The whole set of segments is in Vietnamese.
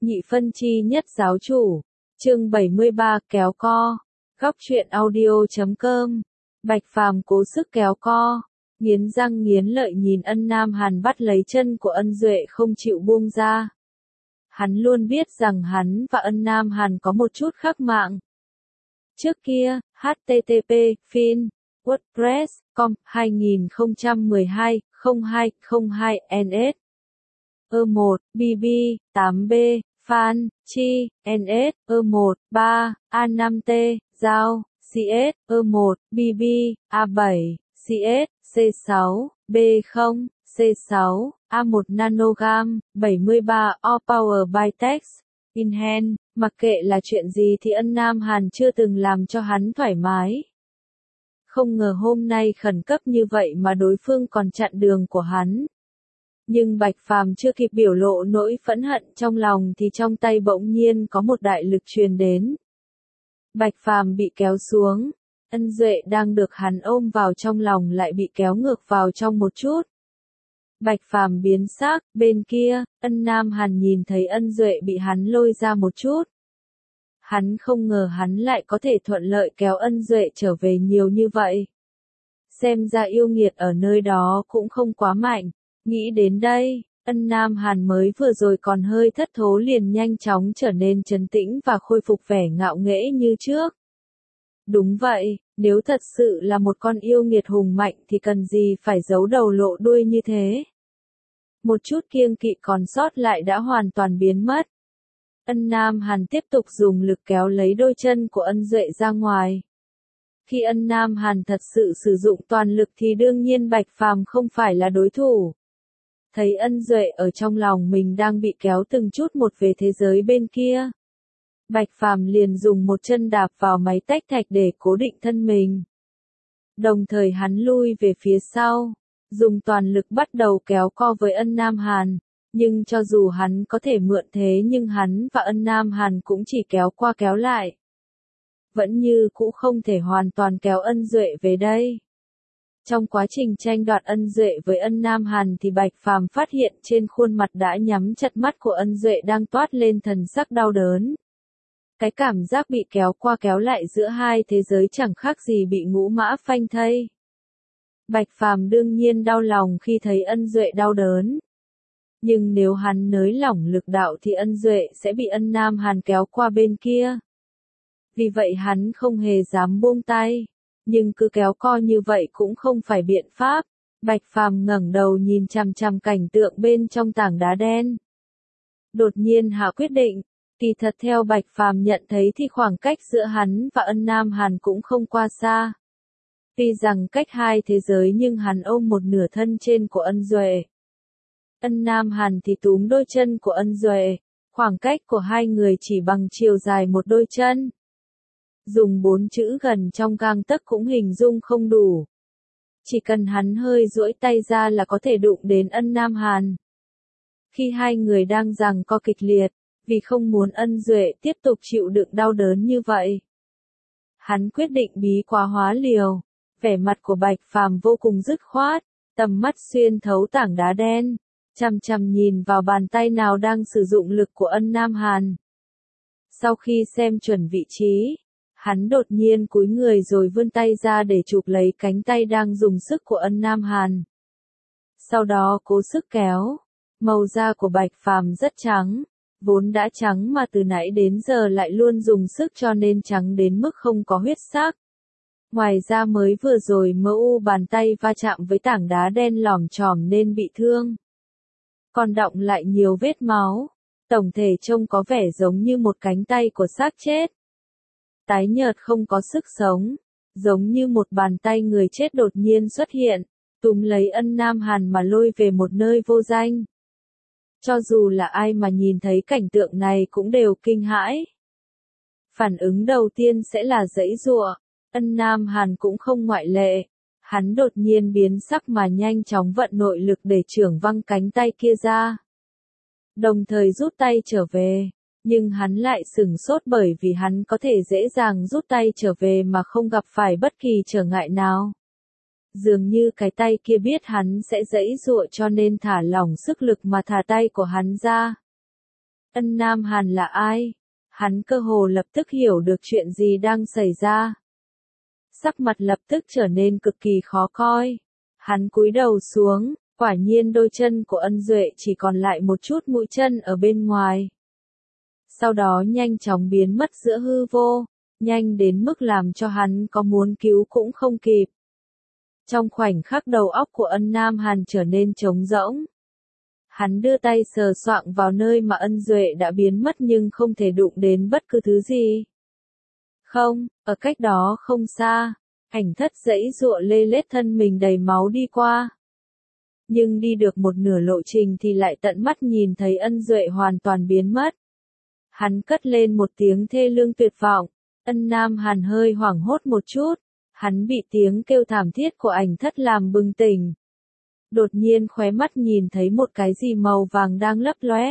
Nhị phân chi nhất giáo chủ. Chương 73 kéo co. Góc truyện audio.com. Bạch Phàm cố sức kéo co, nghiến răng nghiến lợi nhìn Ân Nam Hàn bắt lấy chân của Ân Duệ không chịu buông ra. Hắn luôn biết rằng hắn và Ân Nam Hàn có một chút khác mạng. Trước kia, http fin wordpress.com 2012-02-02 ns 1 bb 8b fan chi ns 1 3 a5t giao cs 1 bb a7 cs c6 b0 c6 a1 nanogam 73 all power by text in hand. Mặc kệ là chuyện gì thì Ân Nam Hàn chưa từng làm cho hắn thoải mái. Không ngờ hôm nay khẩn cấp như vậy mà đối phương còn chặn đường của hắn. Nhưng Bạch Phàm chưa kịp biểu lộ nỗi phẫn hận trong lòng thì trong tay bỗng nhiên có một đại lực truyền đến. Bạch Phàm bị kéo xuống, Ân Duệ đang được hắn ôm vào trong lòng lại bị kéo ngược vào trong một chút. Bạch Phàm biến sắc, bên kia, Ân Nam Hàn nhìn thấy Ân Duệ bị hắn lôi ra một chút. Hắn không ngờ hắn lại có thể thuận lợi kéo Ân Duệ trở về nhiều như vậy. Xem ra yêu nghiệt ở nơi đó cũng không quá mạnh. Nghĩ đến đây, Ân Nam Hàn mới vừa rồi còn hơi thất thố liền nhanh chóng trở nên trấn tĩnh và khôi phục vẻ ngạo nghễ như trước. Đúng vậy, nếu thật sự là một con yêu nghiệt hùng mạnh thì cần gì phải giấu đầu lộ đuôi như thế. Một chút kiêng kỵ còn sót lại đã hoàn toàn biến mất. Ân Nam Hàn tiếp tục dùng lực kéo lấy đôi chân của Ân Duệ ra ngoài. Khi Ân Nam Hàn thật sự sử dụng toàn lực thì đương nhiên Bạch Phàm không phải là đối thủ. Thấy Ân Duệ ở trong lòng mình đang bị kéo từng chút một về thế giới bên kia. Bạch Phàm liền dùng một chân đạp vào máy tách thạch để cố định thân mình. Đồng thời hắn lui về phía sau, dùng toàn lực bắt đầu kéo co với Ân Nam Hàn. Nhưng cho dù hắn có thể mượn thế nhưng hắn và Ân Nam Hàn cũng chỉ kéo qua kéo lại. Vẫn như cũ không thể hoàn toàn kéo Ân Duệ về đây. Trong quá trình tranh đoạt Ân Duệ với Ân Nam Hàn thì Bạch Phàm phát hiện trên khuôn mặt đã nhắm chặt mắt của Ân Duệ đang toát lên thần sắc đau đớn. Cái cảm giác bị kéo qua kéo lại giữa hai thế giới chẳng khác gì bị ngũ mã phanh thây. Bạch Phàm đương nhiên đau lòng khi thấy Ân Duệ đau đớn. Nhưng nếu hắn nới lỏng lực đạo thì Ân Duệ sẽ bị Ân Nam Hàn kéo qua bên kia. Vì vậy hắn không hề dám buông tay. Nhưng cứ kéo co như vậy cũng không phải biện pháp. Bạch Phàm ngẩng đầu nhìn chằm chằm cảnh tượng bên trong tảng đá đen. Đột nhiên hạ quyết định. Kỳ thật theo Bạch Phàm nhận thấy thì khoảng cách giữa hắn và Ân Nam Hàn cũng không qua xa. Tuy rằng cách hai thế giới nhưng hắn ôm một nửa thân trên của Ân Duệ. Ân Nam Hàn thì túm đôi chân của Ân Duệ. Khoảng cách của hai người chỉ bằng chiều dài một đôi chân. Dùng 4 chữ gần trong gang tấc cũng hình dung không đủ. Chỉ cần hắn hơi duỗi tay ra là có thể đụng đến Ân Nam Hàn. Khi hai người đang giằng co kịch liệt, vì không muốn Ân Duệ tiếp tục chịu đựng đau đớn như vậy, hắn quyết định bí quá hóa liều. Vẻ mặt của Bạch Phàm vô cùng dứt khoát, tầm mắt xuyên thấu tảng đá đen, chằm chằm nhìn vào bàn tay nào đang sử dụng lực của Ân Nam Hàn. Sau khi xem chuẩn vị trí, hắn đột nhiên cúi người rồi vươn tay ra để chụp lấy cánh tay đang dùng sức của Ân Nam Hàn. Sau đó cố sức kéo. Màu da của Bạch Phàm rất trắng, vốn đã trắng mà từ nãy đến giờ lại luôn dùng sức cho nên trắng đến mức không có huyết sắc. Ngoài ra mới vừa rồi MU bàn tay va chạm với tảng đá đen lòm chòm nên bị thương. Còn đọng lại nhiều vết máu. Tổng thể trông có vẻ giống như một cánh tay của xác chết. Tái nhợt không có sức sống. Giống như một bàn tay người chết đột nhiên xuất hiện, túm lấy Ân Nam Hàn mà lôi về một nơi vô danh. Cho dù là ai mà nhìn thấy cảnh tượng này cũng đều kinh hãi. Phản ứng đầu tiên sẽ là giãy giụa. Ân Nam Hàn cũng không ngoại lệ. Hắn đột nhiên biến sắc mà nhanh chóng vận nội lực để chưởng văng cánh tay kia ra. Đồng thời rút tay trở về. Nhưng hắn lại sửng sốt bởi vì hắn có thể dễ dàng rút tay trở về mà không gặp phải bất kỳ trở ngại nào. Dường như cái tay kia biết hắn sẽ giãy giụa cho nên thả lỏng sức lực mà thả tay của hắn ra. Ân Nam Hàn là ai? Hắn cơ hồ lập tức hiểu được chuyện gì đang xảy ra. Sắc mặt lập tức trở nên cực kỳ khó coi. Hắn cúi đầu xuống, quả nhiên đôi chân của Ân Duệ chỉ còn lại một chút mũi chân ở bên ngoài. Sau đó nhanh chóng biến mất giữa hư vô, nhanh đến mức làm cho hắn có muốn cứu cũng không kịp. Trong khoảnh khắc đầu óc của Ân Nam Hàn trở nên trống rỗng. Hắn đưa tay sờ soạng vào nơi mà Ân Duệ đã biến mất nhưng không thể đụng đến bất cứ thứ gì. Không, ở cách đó không xa, Ảnh Thất giãy giụa lê lết thân mình đầy máu đi qua. Nhưng đi được một nửa lộ trình thì lại tận mắt nhìn thấy Ân Duệ hoàn toàn biến mất. Hắn cất lên một tiếng thê lương tuyệt vọng, Ân Nam Hàn hơi hoảng hốt một chút, hắn bị tiếng kêu thảm thiết của Ảnh Thất làm bừng tỉnh. Đột nhiên khóe mắt nhìn thấy một cái gì màu vàng đang lấp lóe.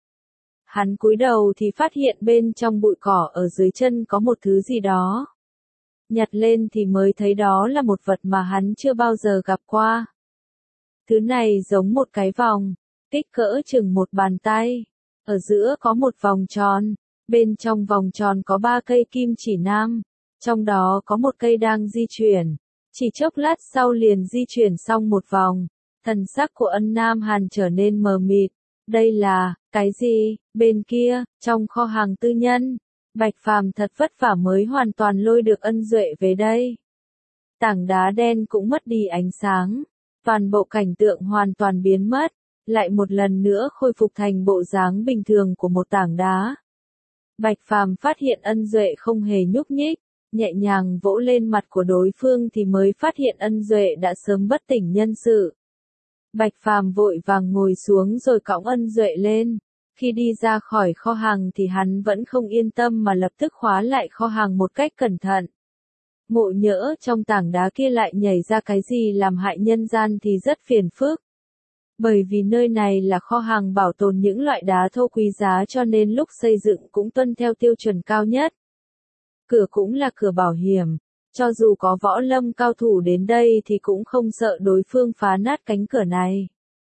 Hắn cúi đầu thì phát hiện bên trong bụi cỏ ở dưới chân có một thứ gì đó. Nhặt lên thì mới thấy đó là một vật mà hắn chưa bao giờ gặp qua. Thứ này giống một cái vòng, kích cỡ chừng một bàn tay. Ở giữa có một vòng tròn, bên trong vòng tròn có 3 cây kim chỉ nam, trong đó có một cây đang di chuyển. Chỉ chốc lát sau liền di chuyển xong một vòng, thần sắc của Ân Nam Hàn trở nên mờ mịt. Đây là, cái gì? Bên kia, trong kho hàng tư nhân, Bạch Phàm thật vất vả mới hoàn toàn lôi được Ân Duệ về đây. Tảng đá đen cũng mất đi ánh sáng, toàn bộ cảnh tượng hoàn toàn biến mất, lại một lần nữa khôi phục thành bộ dáng bình thường của một tảng đá. Bạch Phàm phát hiện Ân Duệ không hề nhúc nhích, nhẹ nhàng vỗ lên mặt của đối phương thì mới phát hiện Ân Duệ đã sớm bất tỉnh nhân sự. Bạch Phàm vội vàng ngồi xuống rồi cõng Ân Duệ lên. Khi đi ra khỏi kho hàng thì hắn vẫn không yên tâm mà lập tức khóa lại kho hàng một cách cẩn thận. Ngộ nhỡ trong tảng đá kia lại nhảy ra cái gì làm hại nhân gian thì rất phiền phức. Bởi vì nơi này là kho hàng bảo tồn những loại đá thô quý giá cho nên lúc xây dựng cũng tuân theo tiêu chuẩn cao nhất. Cửa cũng là cửa bảo hiểm, cho dù có võ lâm cao thủ đến đây thì cũng không sợ đối phương phá nát cánh cửa này.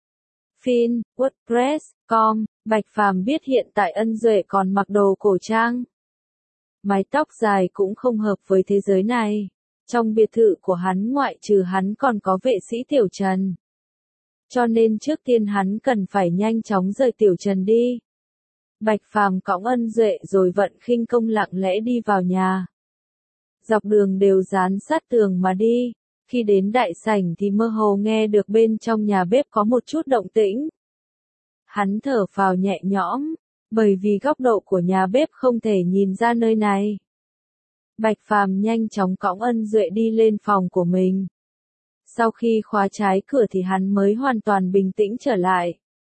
Fin, WordPress.com, Bạch Phàm biết hiện tại Ân Duệ còn mặc đồ cổ trang. Mái tóc dài cũng không hợp với thế giới này. Trong biệt thự của hắn ngoại trừ hắn còn có vệ sĩ Tiểu Trần. Cho nên trước tiên hắn cần phải nhanh chóng rời Tiểu Trần đi. Bạch Phàm cõng Ân Duệ rồi vận khinh công lặng lẽ đi vào nhà. Dọc đường đều dán sát tường mà đi. Khi đến đại sảnh thì mơ hồ nghe được bên trong nhà bếp có một chút động tĩnh. Hắn thở phào nhẹ nhõm, bởi vì góc độ của nhà bếp không thể nhìn ra nơi này. Bạch Phàm nhanh chóng cõng Ân Duệ đi lên phòng của mình. Sau khi khóa trái cửa thì hắn mới hoàn toàn bình tĩnh trở lại.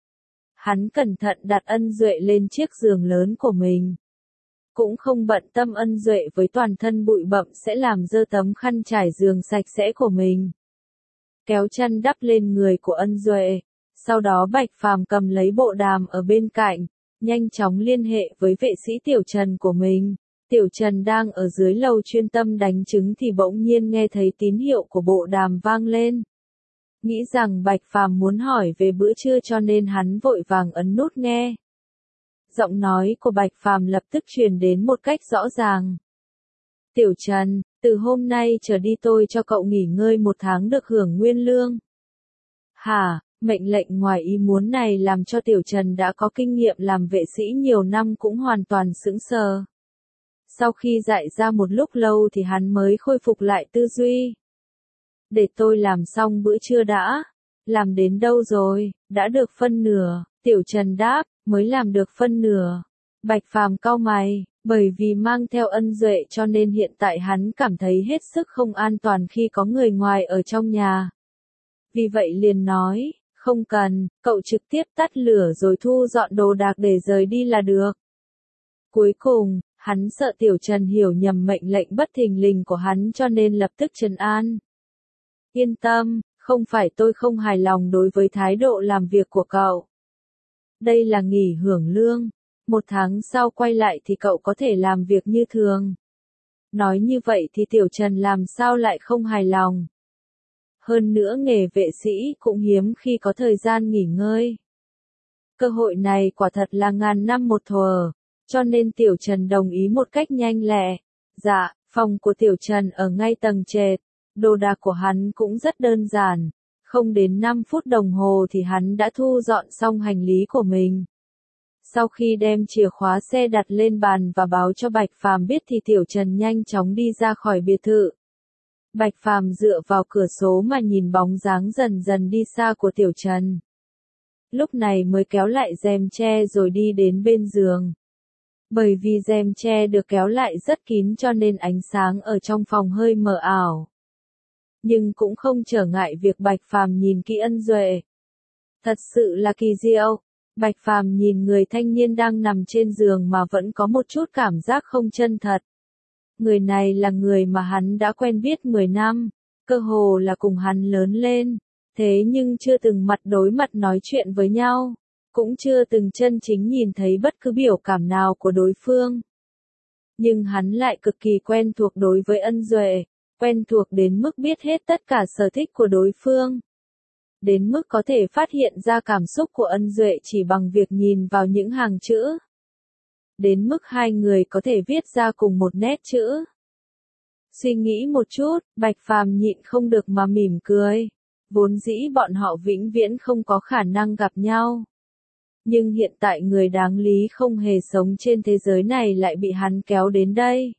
Hắn cẩn thận đặt Ân Duệ lên chiếc giường lớn của mình. Cũng không bận tâm Ân Duệ với toàn thân bụi bặm sẽ làm dơ tấm khăn trải giường sạch sẽ của mình. Kéo chăn đắp lên người của Ân Duệ, sau đó Bạch Phàm cầm lấy bộ đàm ở bên cạnh, nhanh chóng liên hệ với vệ sĩ Tiểu Trần của mình. Tiểu Trần đang ở dưới lầu chuyên tâm đánh trứng thì bỗng nhiên nghe thấy tín hiệu của bộ đàm vang lên. Nghĩ rằng Bạch Phàm muốn hỏi về bữa trưa cho nên hắn vội vàng ấn nút nghe. Giọng nói của Bạch Phàm lập tức truyền đến một cách rõ ràng. Tiểu Trần, từ hôm nay trở đi tôi cho cậu nghỉ ngơi 1 tháng được hưởng nguyên lương. Hả, mệnh lệnh ngoài ý muốn này làm cho Tiểu Trần đã có kinh nghiệm làm vệ sĩ nhiều năm cũng hoàn toàn sững sờ. Sau khi dạy ra một lúc lâu thì hắn mới khôi phục lại tư duy. Để tôi làm xong bữa trưa đã. Làm đến đâu rồi, đã được phân nửa, Tiểu Trần đáp, mới làm được phân nửa. Bạch Phàm cau mày, bởi vì mang theo Ân Duệ cho nên hiện tại hắn cảm thấy hết sức không an toàn khi có người ngoài ở trong nhà. Vì vậy liền nói, không cần, cậu trực tiếp tắt lửa rồi thu dọn đồ đạc để rời đi là được. Cuối cùng, hắn sợ Tiểu Trần hiểu nhầm mệnh lệnh bất thình lình của hắn cho nên lập tức trấn an. Yên tâm, không phải tôi không hài lòng đối với thái độ làm việc của cậu. Đây là nghỉ hưởng lương. 1 tháng sau quay lại thì cậu có thể làm việc như thường. Nói như vậy thì Tiểu Trần làm sao lại không hài lòng. Hơn nữa nghề vệ sĩ cũng hiếm khi có thời gian nghỉ ngơi. Cơ hội này quả thật là ngàn năm một thuở, cho nên Tiểu Trần đồng ý một cách nhanh lẹ. Dạ, phòng của Tiểu Trần ở ngay tầng trệt, đồ đạc của hắn cũng rất đơn giản, không đến 5 phút đồng hồ thì hắn đã thu dọn xong hành lý của mình. Sau khi đem chìa khóa xe đặt lên bàn và báo cho Bạch Phàm biết thì Tiểu Trần nhanh chóng đi ra khỏi biệt thự. Bạch Phàm dựa vào cửa sổ mà nhìn bóng dáng dần dần đi xa của Tiểu Trần. Lúc này mới kéo lại rèm che rồi đi đến bên giường. Bởi vì rèm che được kéo lại rất kín cho nên ánh sáng ở trong phòng hơi mờ ảo. Nhưng cũng không trở ngại việc Bạch Phàm nhìn kỹ Ân Duệ. Thật sự là kỳ diệu. Bạch Phàm nhìn người thanh niên đang nằm trên giường mà vẫn có một chút cảm giác không chân thật. Người này là người mà hắn đã quen biết 10 năm, cơ hồ là cùng hắn lớn lên, thế nhưng chưa từng mặt đối mặt nói chuyện với nhau, cũng chưa từng chân chính nhìn thấy bất cứ biểu cảm nào của đối phương. Nhưng hắn lại cực kỳ quen thuộc đối với Ân Duệ, quen thuộc đến mức biết hết tất cả sở thích của đối phương. Đến mức có thể phát hiện ra cảm xúc của Ân Duệ chỉ bằng việc nhìn vào những hàng chữ. Đến mức hai người có thể viết ra cùng một nét chữ. Suy nghĩ một chút, Bạch Phàm nhịn không được mà mỉm cười. Vốn dĩ bọn họ vĩnh viễn không có khả năng gặp nhau. Nhưng hiện tại người đáng lý không hề sống trên thế giới này lại bị hắn kéo đến đây.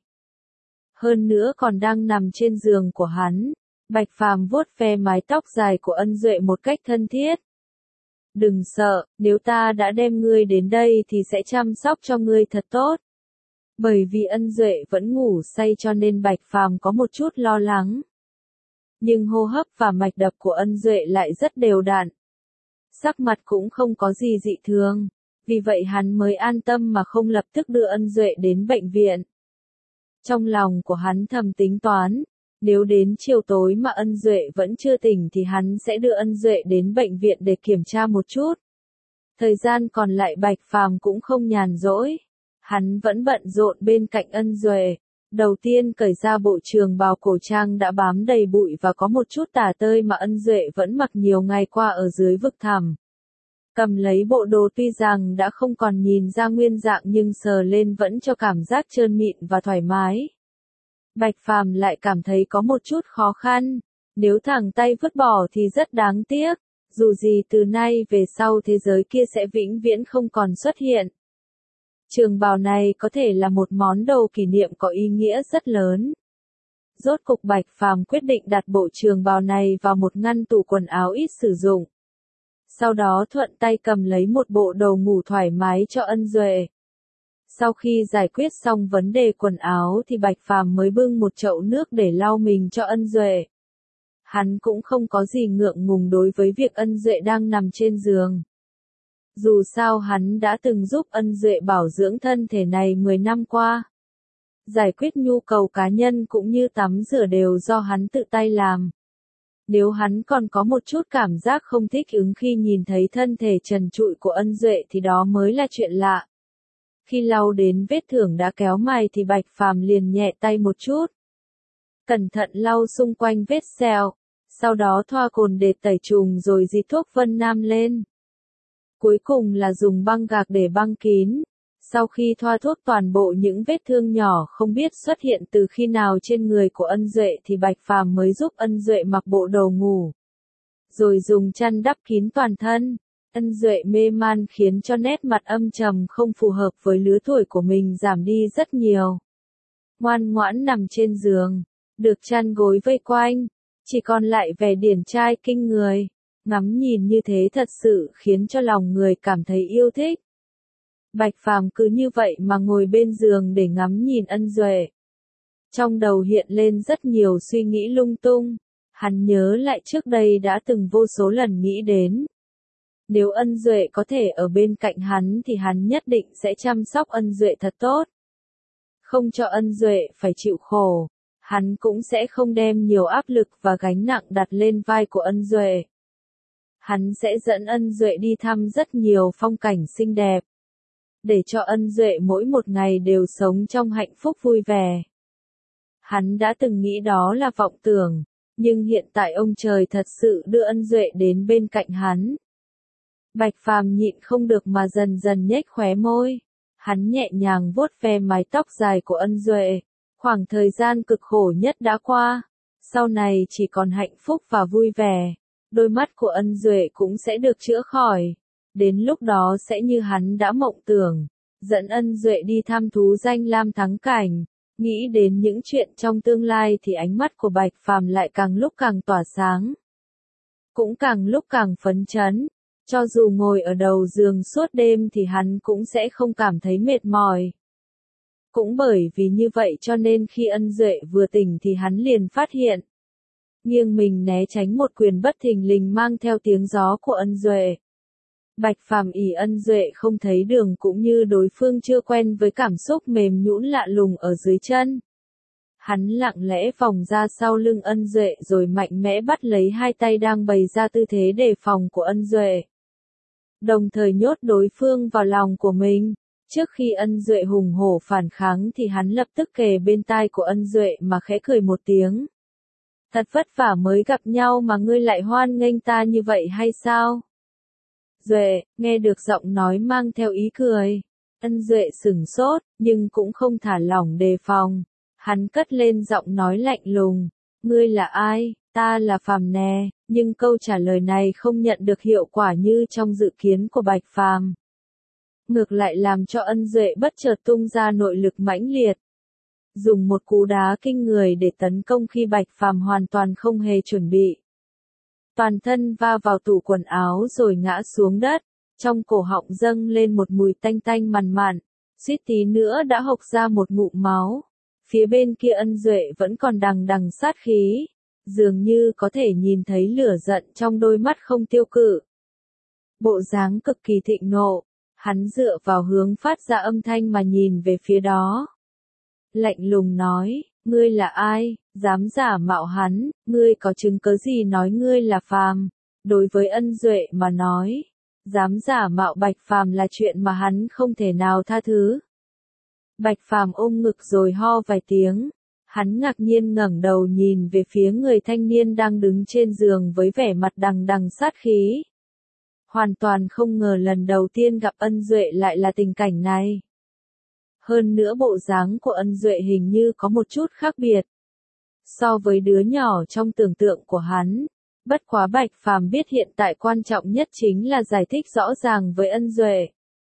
Hơn nữa còn đang nằm trên giường của hắn. Bạch Phàm vuốt ve mái tóc dài của Ân Duệ một cách thân thiết. Đừng sợ, nếu ta đã đem ngươi đến đây thì sẽ chăm sóc cho ngươi thật tốt. Bởi vì Ân Duệ vẫn ngủ say cho nên Bạch Phàm có một chút lo lắng. Nhưng hô hấp và mạch đập của Ân Duệ lại rất đều đặn. Sắc mặt cũng không có gì dị thường, vì vậy hắn mới an tâm mà không lập tức đưa Ân Duệ đến bệnh viện. Trong lòng của hắn thầm tính toán, nếu đến chiều tối mà Ân Duệ vẫn chưa tỉnh thì hắn sẽ đưa Ân Duệ đến bệnh viện để kiểm tra một chút. Thời gian còn lại Bạch Phàm cũng không nhàn rỗi. Hắn vẫn bận rộn bên cạnh Ân Duệ. Đầu tiên cởi ra bộ trường bào cổ trang đã bám đầy bụi và có một chút tả tơi mà Ân Duệ vẫn mặc nhiều ngày qua ở dưới vực thẳm. Cầm lấy bộ đồ tuy rằng đã không còn nhìn ra nguyên dạng nhưng sờ lên vẫn cho cảm giác trơn mịn và thoải mái. Bạch Phàm lại cảm thấy có một chút khó khăn, nếu thẳng tay vứt bỏ thì rất đáng tiếc, dù gì từ nay về sau thế giới kia sẽ vĩnh viễn không còn xuất hiện. Trường bào này có thể là một món đồ kỷ niệm có ý nghĩa rất lớn. Rốt cục Bạch Phàm quyết định đặt bộ trường bào này vào một ngăn tủ quần áo ít sử dụng. Sau đó thuận tay cầm lấy một bộ đồ ngủ thoải mái cho Ân Duệ. Sau khi giải quyết xong vấn đề quần áo thì Bạch Phàm mới bưng một chậu nước để lau mình cho Ân Duệ. Hắn cũng không có gì ngượng ngùng đối với việc Ân Duệ đang nằm trên giường. Dù sao hắn đã từng giúp Ân Duệ bảo dưỡng thân thể này 10 năm qua. Giải quyết nhu cầu cá nhân cũng như tắm rửa đều do hắn tự tay làm. Nếu hắn còn có một chút cảm giác không thích ứng khi nhìn thấy thân thể trần trụi của Ân Duệ thì đó mới là chuyện lạ. Khi lau đến vết thương đã kéo mày thì Bạch Phàm liền nhẹ tay một chút. Cẩn thận lau xung quanh vết sẹo, sau đó thoa cồn để tẩy trùng rồi dì thuốc Vân Nam lên. Cuối cùng là dùng băng gạc để băng kín. Sau khi thoa thuốc toàn bộ những vết thương nhỏ không biết xuất hiện từ khi nào trên người của Ân Duệ thì Bạch Phàm mới giúp Ân Duệ mặc bộ đồ ngủ. Rồi dùng chăn đắp kín toàn thân. Ân Duệ mê man khiến cho nét mặt âm trầm không phù hợp với lứa tuổi của mình giảm đi rất nhiều. Ngoan ngoãn nằm trên giường, được chăn gối vây quanh, chỉ còn lại vẻ điển trai kinh người. Ngắm nhìn như thế thật sự khiến cho lòng người cảm thấy yêu thích. Bạch Phàm cứ như vậy mà ngồi bên giường để ngắm nhìn Ân Duệ. Trong đầu hiện lên rất nhiều suy nghĩ lung tung. Hắn nhớ lại trước đây đã từng vô số lần nghĩ đến. Nếu Ân Duệ có thể ở bên cạnh hắn thì hắn nhất định sẽ chăm sóc Ân Duệ thật tốt. Không cho Ân Duệ phải chịu khổ. Hắn cũng sẽ không đem nhiều áp lực và gánh nặng đặt lên vai của Ân Duệ. Hắn sẽ dẫn Ân Duệ đi thăm rất nhiều phong cảnh xinh đẹp. Để cho Ân Duệ mỗi một ngày đều sống trong hạnh phúc vui vẻ. Hắn đã từng nghĩ đó là vọng tưởng, nhưng hiện tại ông trời thật sự đưa Ân Duệ đến bên cạnh hắn. Bạch Phàm nhịn không được mà dần dần nhếch khóe môi. Hắn nhẹ nhàng vuốt ve mái tóc dài của Ân Duệ. Khoảng thời gian cực khổ nhất đã qua. Sau này chỉ còn hạnh phúc và vui vẻ. Đôi mắt của Ân Duệ cũng sẽ được chữa khỏi. Đến lúc đó sẽ như hắn đã mộng tưởng. Dẫn Ân Duệ đi thăm thú danh lam thắng cảnh. Nghĩ đến những chuyện trong tương lai thì ánh mắt của Bạch Phàm lại càng lúc càng tỏa sáng. Cũng càng lúc càng phấn chấn. Cho dù ngồi ở đầu giường suốt đêm thì hắn cũng sẽ không cảm thấy mệt mỏi. Cũng bởi vì như vậy cho nên khi Ân Duệ vừa tỉnh thì hắn liền phát hiện. Nghiêng mình né tránh một quyền bất thình lình mang theo tiếng gió của Ân Duệ. Bạch Phàm ỷ Ân Duệ không thấy đường cũng như đối phương chưa quen với cảm xúc mềm nhũn lạ lùng ở dưới chân. Hắn lặng lẽ vòng ra sau lưng Ân Duệ rồi mạnh mẽ bắt lấy hai tay đang bày ra tư thế đề phòng của Ân Duệ. Đồng thời nhốt đối phương vào lòng của mình. Trước khi Ân Duệ hùng hổ phản kháng thì hắn lập tức kề bên tai của Ân Duệ mà khẽ cười một tiếng. Thật vất vả mới gặp nhau mà ngươi lại hoan nghênh ta như vậy hay sao? Duệ, nghe được giọng nói mang theo ý cười. Ân Duệ sửng sốt, nhưng cũng không thả lỏng đề phòng. Hắn cất lên giọng nói lạnh lùng. Ngươi là ai? Ta là Phàm nè, nhưng câu trả lời này không nhận được hiệu quả như trong dự kiến của Bạch Phàm. Ngược lại làm cho Ân Duệ bất chợt tung ra nội lực mãnh liệt. Dùng một cú đá kinh người để tấn công khi Bạch Phàm hoàn toàn không hề chuẩn bị. Toàn thân va vào tủ quần áo rồi ngã xuống đất, trong cổ họng dâng lên một mùi tanh tanh mằn mặn, suýt tí nữa đã hộc ra một ngụm máu. Phía bên kia Ân Duệ vẫn còn đằng đằng sát khí, dường như có thể nhìn thấy lửa giận trong đôi mắt không tiêu cự. Bộ dáng cực kỳ thịnh nộ, hắn dựa vào hướng phát ra âm thanh mà nhìn về phía đó. Lạnh lùng nói, ngươi là ai, dám giả mạo hắn, ngươi có chứng cớ gì nói ngươi là Phàm? Đối với Ân Duệ mà nói, dám giả mạo Bạch Phàm là chuyện mà hắn không thể nào tha thứ. Bạch Phàm ôm ngực rồi ho vài tiếng, hắn ngạc nhiên ngẩng đầu nhìn về phía người thanh niên đang đứng trên giường với vẻ mặt đằng đằng sát khí. Hoàn toàn không ngờ lần đầu tiên gặp Ân Duệ lại là tình cảnh này. Hơn nữa bộ dáng của Ân Duệ hình như có một chút khác biệt. So với đứa nhỏ trong tưởng tượng của hắn, bất quá Bạch Phàm biết hiện tại quan trọng nhất chính là giải thích rõ ràng với Ân Duệ.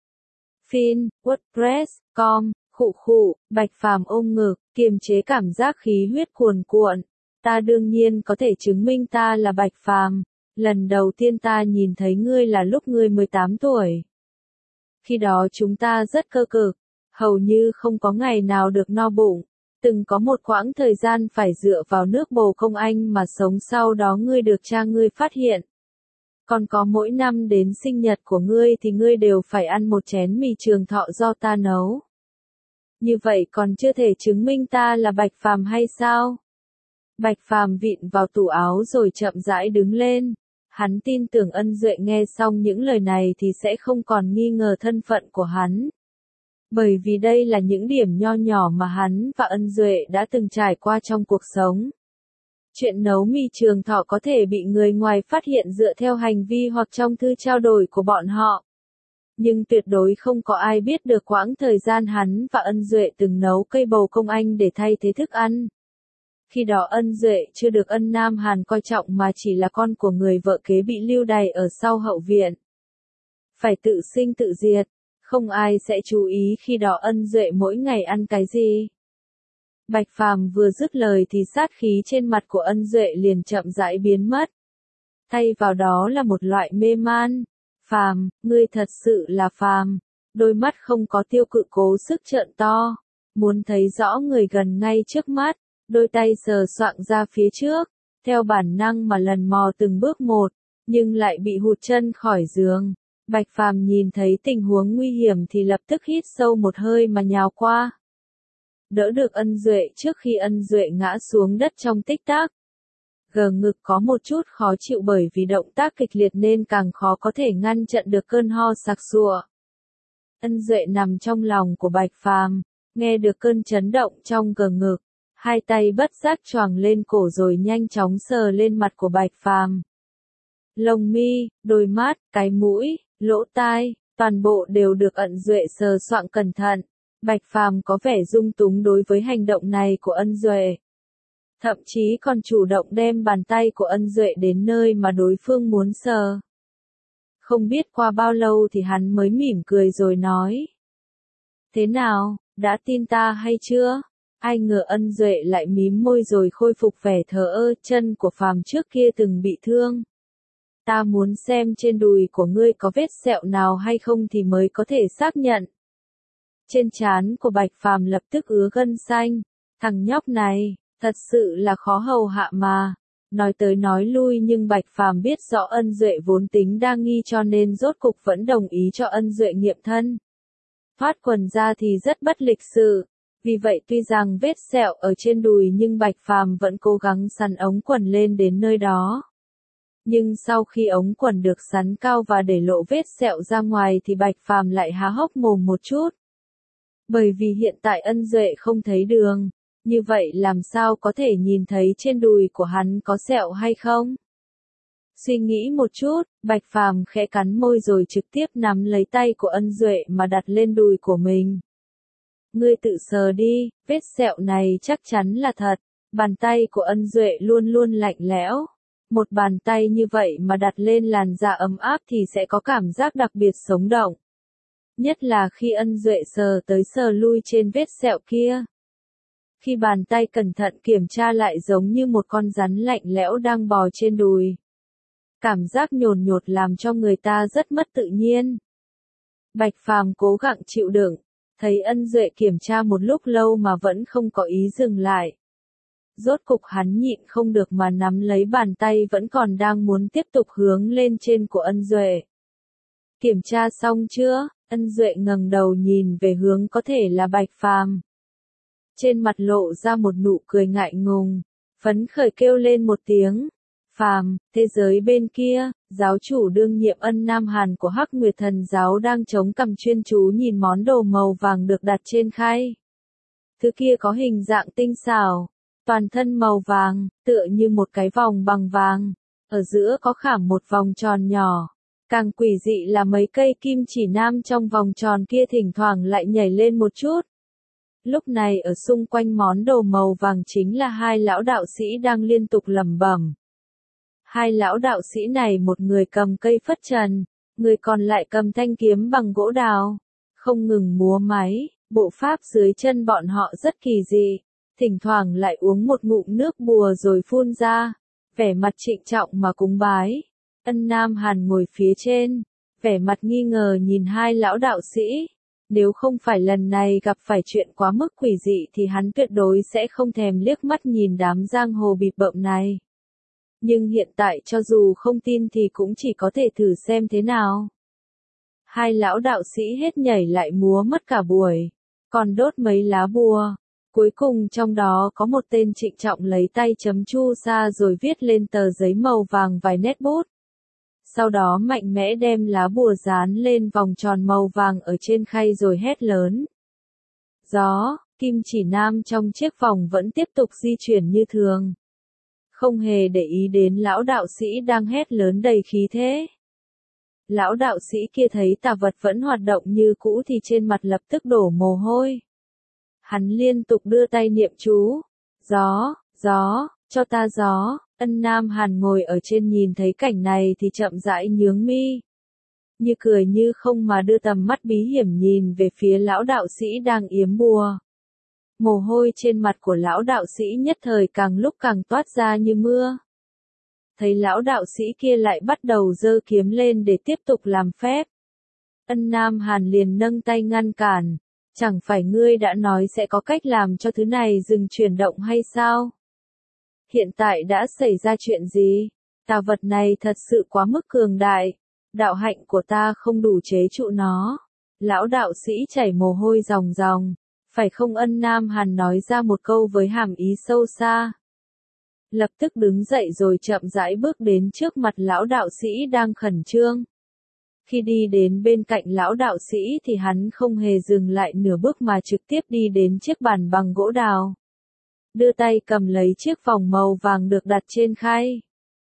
Fin, WordPress.com, Bạch Phàm ôm ngực, kiềm chế cảm giác khí huyết cuồn cuộn. Ta đương nhiên có thể chứng minh ta là Bạch Phàm. Lần đầu tiên ta nhìn thấy ngươi là lúc ngươi 18 tuổi. Khi đó chúng ta rất cơ cực, hầu như không có ngày nào được no bụng. Từng có một quãng thời gian phải dựa vào nước bồ công anh mà sống, sau đó ngươi được cha ngươi phát hiện. Còn có mỗi năm đến sinh nhật của ngươi thì ngươi đều phải ăn một chén mì trường thọ do ta nấu. Như vậy còn chưa thể chứng minh ta là Bạch Phàm hay sao? Bạch Phàm vịn vào tủ áo rồi chậm rãi đứng lên. Hắn tin tưởng Ân Duệ nghe xong những lời này thì sẽ không còn nghi ngờ thân phận của hắn. Bởi vì đây là những điểm nho nhỏ mà hắn và Ân Duệ đã từng trải qua trong cuộc sống. Chuyện nấu mì trường thọ có thể bị người ngoài phát hiện dựa theo hành vi hoặc trong thư trao đổi của bọn họ. Nhưng tuyệt đối không có ai biết được quãng thời gian hắn và Ân Duệ từng nấu cây bầu công anh để thay thế thức ăn. Khi đó Ân Duệ chưa được Ân Nam Hàn coi trọng mà chỉ là con của người vợ kế bị lưu đày ở sau hậu viện. Phải tự sinh tự diệt, không ai sẽ chú ý khi đó Ân Duệ mỗi ngày ăn cái gì. Bạch Phàm vừa dứt lời thì sát khí trên mặt của Ân Duệ liền chậm rãi biến mất. Thay vào đó là một loại mê man. Phàm, ngươi thật sự là Phàm. Đôi mắt không có tiêu cự cố sức trợn to. Muốn thấy rõ người gần ngay trước mắt. Đôi tay sờ soạng ra phía trước. Theo bản năng mà lần mò từng bước một. Nhưng lại bị hụt chân khỏi giường. Bạch Phàm nhìn thấy tình huống nguy hiểm thì lập tức hít sâu một hơi mà nhào qua. Đỡ được Ân Duệ trước khi Ân Duệ ngã xuống đất trong tích tắc. Gờ ngực có một chút khó chịu bởi vì động tác kịch liệt nên càng khó có thể ngăn chặn được cơn ho sặc sụa. Ân Duệ nằm trong lòng của Bạch Phàm, nghe được cơn chấn động trong gờ ngực, hai tay bất giác choàng lên cổ rồi nhanh chóng sờ lên mặt của Bạch Phàm. lông mi, đôi mắt, cái mũi, lỗ tai, toàn bộ đều được Ân Duệ sờ soạng cẩn thận. Bạch Phàm có vẻ dung túng đối với hành động này của Ân Duệ. Thậm chí còn chủ động đem bàn tay của Ân Duệ đến nơi mà đối phương muốn sờ. Không biết qua bao lâu thì hắn mới mỉm cười rồi nói. Thế nào, đã tin ta hay chưa? Ai ngờ Ân Duệ lại mím môi rồi khôi phục vẻ thờ ơ, chân của Phàm trước kia từng bị thương. Ta muốn xem trên đùi của ngươi có vết sẹo nào hay không thì mới có thể xác nhận. Trên trán của Bạch Phàm lập tức ứa gân xanh, thằng nhóc này, thật sự là khó hầu hạ mà. Nói tới nói lui nhưng Bạch Phàm biết rõ Ân Duệ vốn tính đa nghi cho nên rốt cục vẫn đồng ý cho Ân Duệ nghiệm thân. Thoát quần ra thì rất bất lịch sự, vì vậy tuy rằng vết sẹo ở trên đùi nhưng Bạch Phàm vẫn cố gắng sắn ống quần lên đến nơi đó. Nhưng sau khi ống quần được sắn cao và để lộ vết sẹo ra ngoài thì Bạch Phàm lại há hốc mồm một chút. Bởi vì hiện tại Ân Duệ không thấy đường, như vậy làm sao có thể nhìn thấy trên đùi của hắn có sẹo hay không? Suy nghĩ một chút, Bạch Phàm khẽ cắn môi rồi trực tiếp nắm lấy tay của Ân Duệ mà đặt lên đùi của mình. Ngươi tự sờ đi, vết sẹo này chắc chắn là thật. Bàn tay của Ân Duệ luôn luôn lạnh lẽo. Một bàn tay như vậy mà đặt lên làn da ấm áp thì sẽ có cảm giác đặc biệt sống động. Nhất là khi Ân Duệ sờ tới sờ lui trên vết sẹo kia. Khi bàn tay cẩn thận kiểm tra lại giống như một con rắn lạnh lẽo đang bò trên đùi. Cảm giác nhồn nhột làm cho người ta rất mất tự nhiên. Bạch Phàm cố gắng chịu đựng, thấy Ân Duệ kiểm tra một lúc lâu mà vẫn không có ý dừng lại. Rốt cục hắn nhịn không được mà nắm lấy bàn tay vẫn còn đang muốn tiếp tục hướng lên trên của Ân Duệ. Kiểm tra xong chưa? Ân Duệ ngẩng đầu nhìn về hướng có thể là Bạch Phàm. Trên mặt lộ ra một nụ cười ngại ngùng, phấn khởi kêu lên một tiếng. Phàm, thế giới bên kia, giáo chủ đương nhiệm Ân Nam Hàn của Hắc Nguyệt Thần giáo đang chống cằm chuyên chú nhìn món đồ màu vàng được đặt trên khay. Thứ kia có hình dạng tinh xảo, toàn thân màu vàng, tựa như một cái vòng bằng vàng, ở giữa có khảm một vòng tròn nhỏ. Càng quỷ dị là mấy cây kim chỉ nam trong vòng tròn kia thỉnh thoảng lại nhảy lên một chút. Lúc này ở xung quanh món đồ màu vàng chính là hai lão đạo sĩ đang liên tục lẩm bẩm. Hai lão đạo sĩ này một người cầm cây phất trần, người còn lại cầm thanh kiếm bằng gỗ đào, không ngừng múa máy, bộ pháp dưới chân bọn họ rất kỳ dị, thỉnh thoảng lại uống một ngụm nước bùa rồi phun ra, vẻ mặt trịnh trọng mà cúng bái. Ân Nam Hàn ngồi phía trên, vẻ mặt nghi ngờ nhìn hai lão đạo sĩ. Nếu không phải lần này gặp phải chuyện quá mức quỷ dị thì hắn tuyệt đối sẽ không thèm liếc mắt nhìn đám giang hồ bịp bợm này. Nhưng hiện tại cho dù không tin thì cũng chỉ có thể thử xem thế nào. Hai lão đạo sĩ hết nhảy lại múa mất cả buổi, còn đốt mấy lá bùa. Cuối cùng trong đó có một tên trịnh trọng lấy tay chấm chu sa rồi viết lên tờ giấy màu vàng vài nét bút. Sau đó mạnh mẽ đem lá bùa dán lên vòng tròn màu vàng ở trên khay rồi hét lớn. Gió, kim chỉ nam trong chiếc vòng vẫn tiếp tục di chuyển như thường. Không hề để ý đến lão đạo sĩ đang hét lớn đầy khí thế. Lão đạo sĩ kia thấy tà vật vẫn hoạt động như cũ thì trên mặt lập tức đổ mồ hôi. Hắn liên tục đưa tay niệm chú. Gió, gió, cho ta gió. Ân Nam Hàn ngồi ở trên nhìn thấy cảnh này thì chậm rãi nhướng mi. Như cười như không mà đưa tầm mắt bí hiểm nhìn về phía lão đạo sĩ đang yếm bùa. Mồ hôi trên mặt của lão đạo sĩ nhất thời càng lúc càng toát ra như mưa. Thấy lão đạo sĩ kia lại bắt đầu giơ kiếm lên để tiếp tục làm phép. Ân Nam Hàn liền nâng tay ngăn cản. Chẳng phải ngươi đã nói sẽ có cách làm cho thứ này dừng chuyển động hay sao? Hiện tại đã xảy ra chuyện gì? Tà vật này thật sự quá mức cường đại. Đạo hạnh của ta không đủ chế trụ nó. Lão đạo sĩ chảy mồ hôi ròng ròng. Phải không? Ân Nam Hàn nói ra một câu với hàm ý sâu xa. Lập tức đứng dậy rồi chậm rãi bước đến trước mặt lão đạo sĩ đang khẩn trương. Khi đi đến bên cạnh lão đạo sĩ thì hắn không hề dừng lại nửa bước mà trực tiếp đi đến chiếc bàn bằng gỗ đào. Đưa tay cầm lấy chiếc vòng màu vàng được đặt trên khay.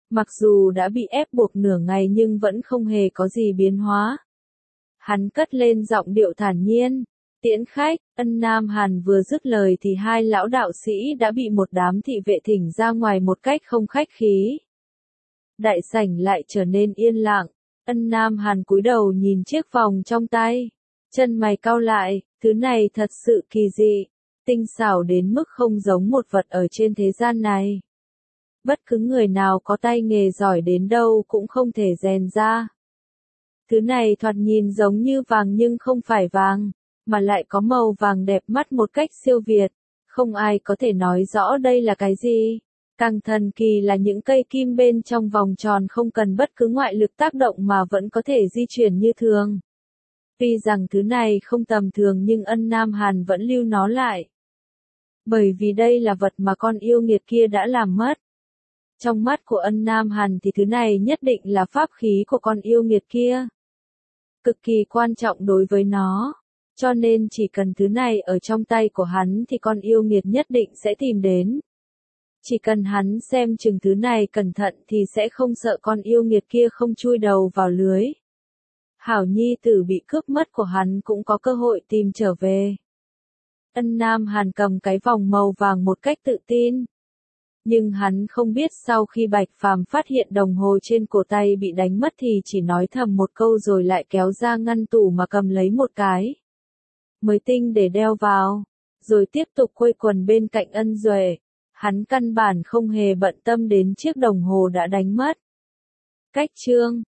Mặc dù đã bị ép buộc nửa ngày nhưng vẫn không hề có gì biến hóa. Hắn cất lên giọng điệu thản nhiên. Tiễn khách, Ân Nam Hàn vừa dứt lời thì hai lão đạo sĩ đã bị một đám thị vệ thỉnh ra ngoài một cách không khách khí. Đại sảnh lại trở nên yên lặng. Ân Nam Hàn cúi đầu nhìn chiếc vòng trong tay. Chân mày cau lại, thứ này thật sự kỳ dị. Tinh xảo đến mức không giống một vật ở trên thế gian này. Bất cứ người nào có tay nghề giỏi đến đâu cũng không thể rèn ra. Thứ này thoạt nhìn giống như vàng nhưng không phải vàng, mà lại có màu vàng đẹp mắt một cách siêu việt. Không ai có thể nói rõ đây là cái gì. Càng thần kỳ là những cây kim bên trong vòng tròn không cần bất cứ ngoại lực tác động mà vẫn có thể di chuyển như thường. Tuy rằng thứ này không tầm thường nhưng Ân Nam Hàn vẫn lưu nó lại. Bởi vì đây là vật mà con yêu nghiệt kia đã làm mất. Trong mắt của Ân Nam Hàn thì thứ này nhất định là pháp khí của con yêu nghiệt kia. Cực kỳ quan trọng đối với nó. Cho nên chỉ cần thứ này ở trong tay của hắn thì con yêu nghiệt nhất định sẽ tìm đến. Chỉ cần hắn xem chừng thứ này cẩn thận thì sẽ không sợ con yêu nghiệt kia không chui đầu vào lưới. Hảo nhi tử bị cướp mất của hắn cũng có cơ hội tìm trở về. Ân Nam Hàn cầm cái vòng màu vàng một cách tự tin. Nhưng hắn không biết sau khi Bạch Phàm phát hiện đồng hồ trên cổ tay bị đánh mất thì chỉ nói thầm một câu rồi lại kéo ra ngăn tủ mà cầm lấy một cái mới tinh để đeo vào, rồi tiếp tục quây quần bên cạnh Ân Duệ. Hắn căn bản không hề bận tâm đến chiếc đồng hồ đã đánh mất. Cách chương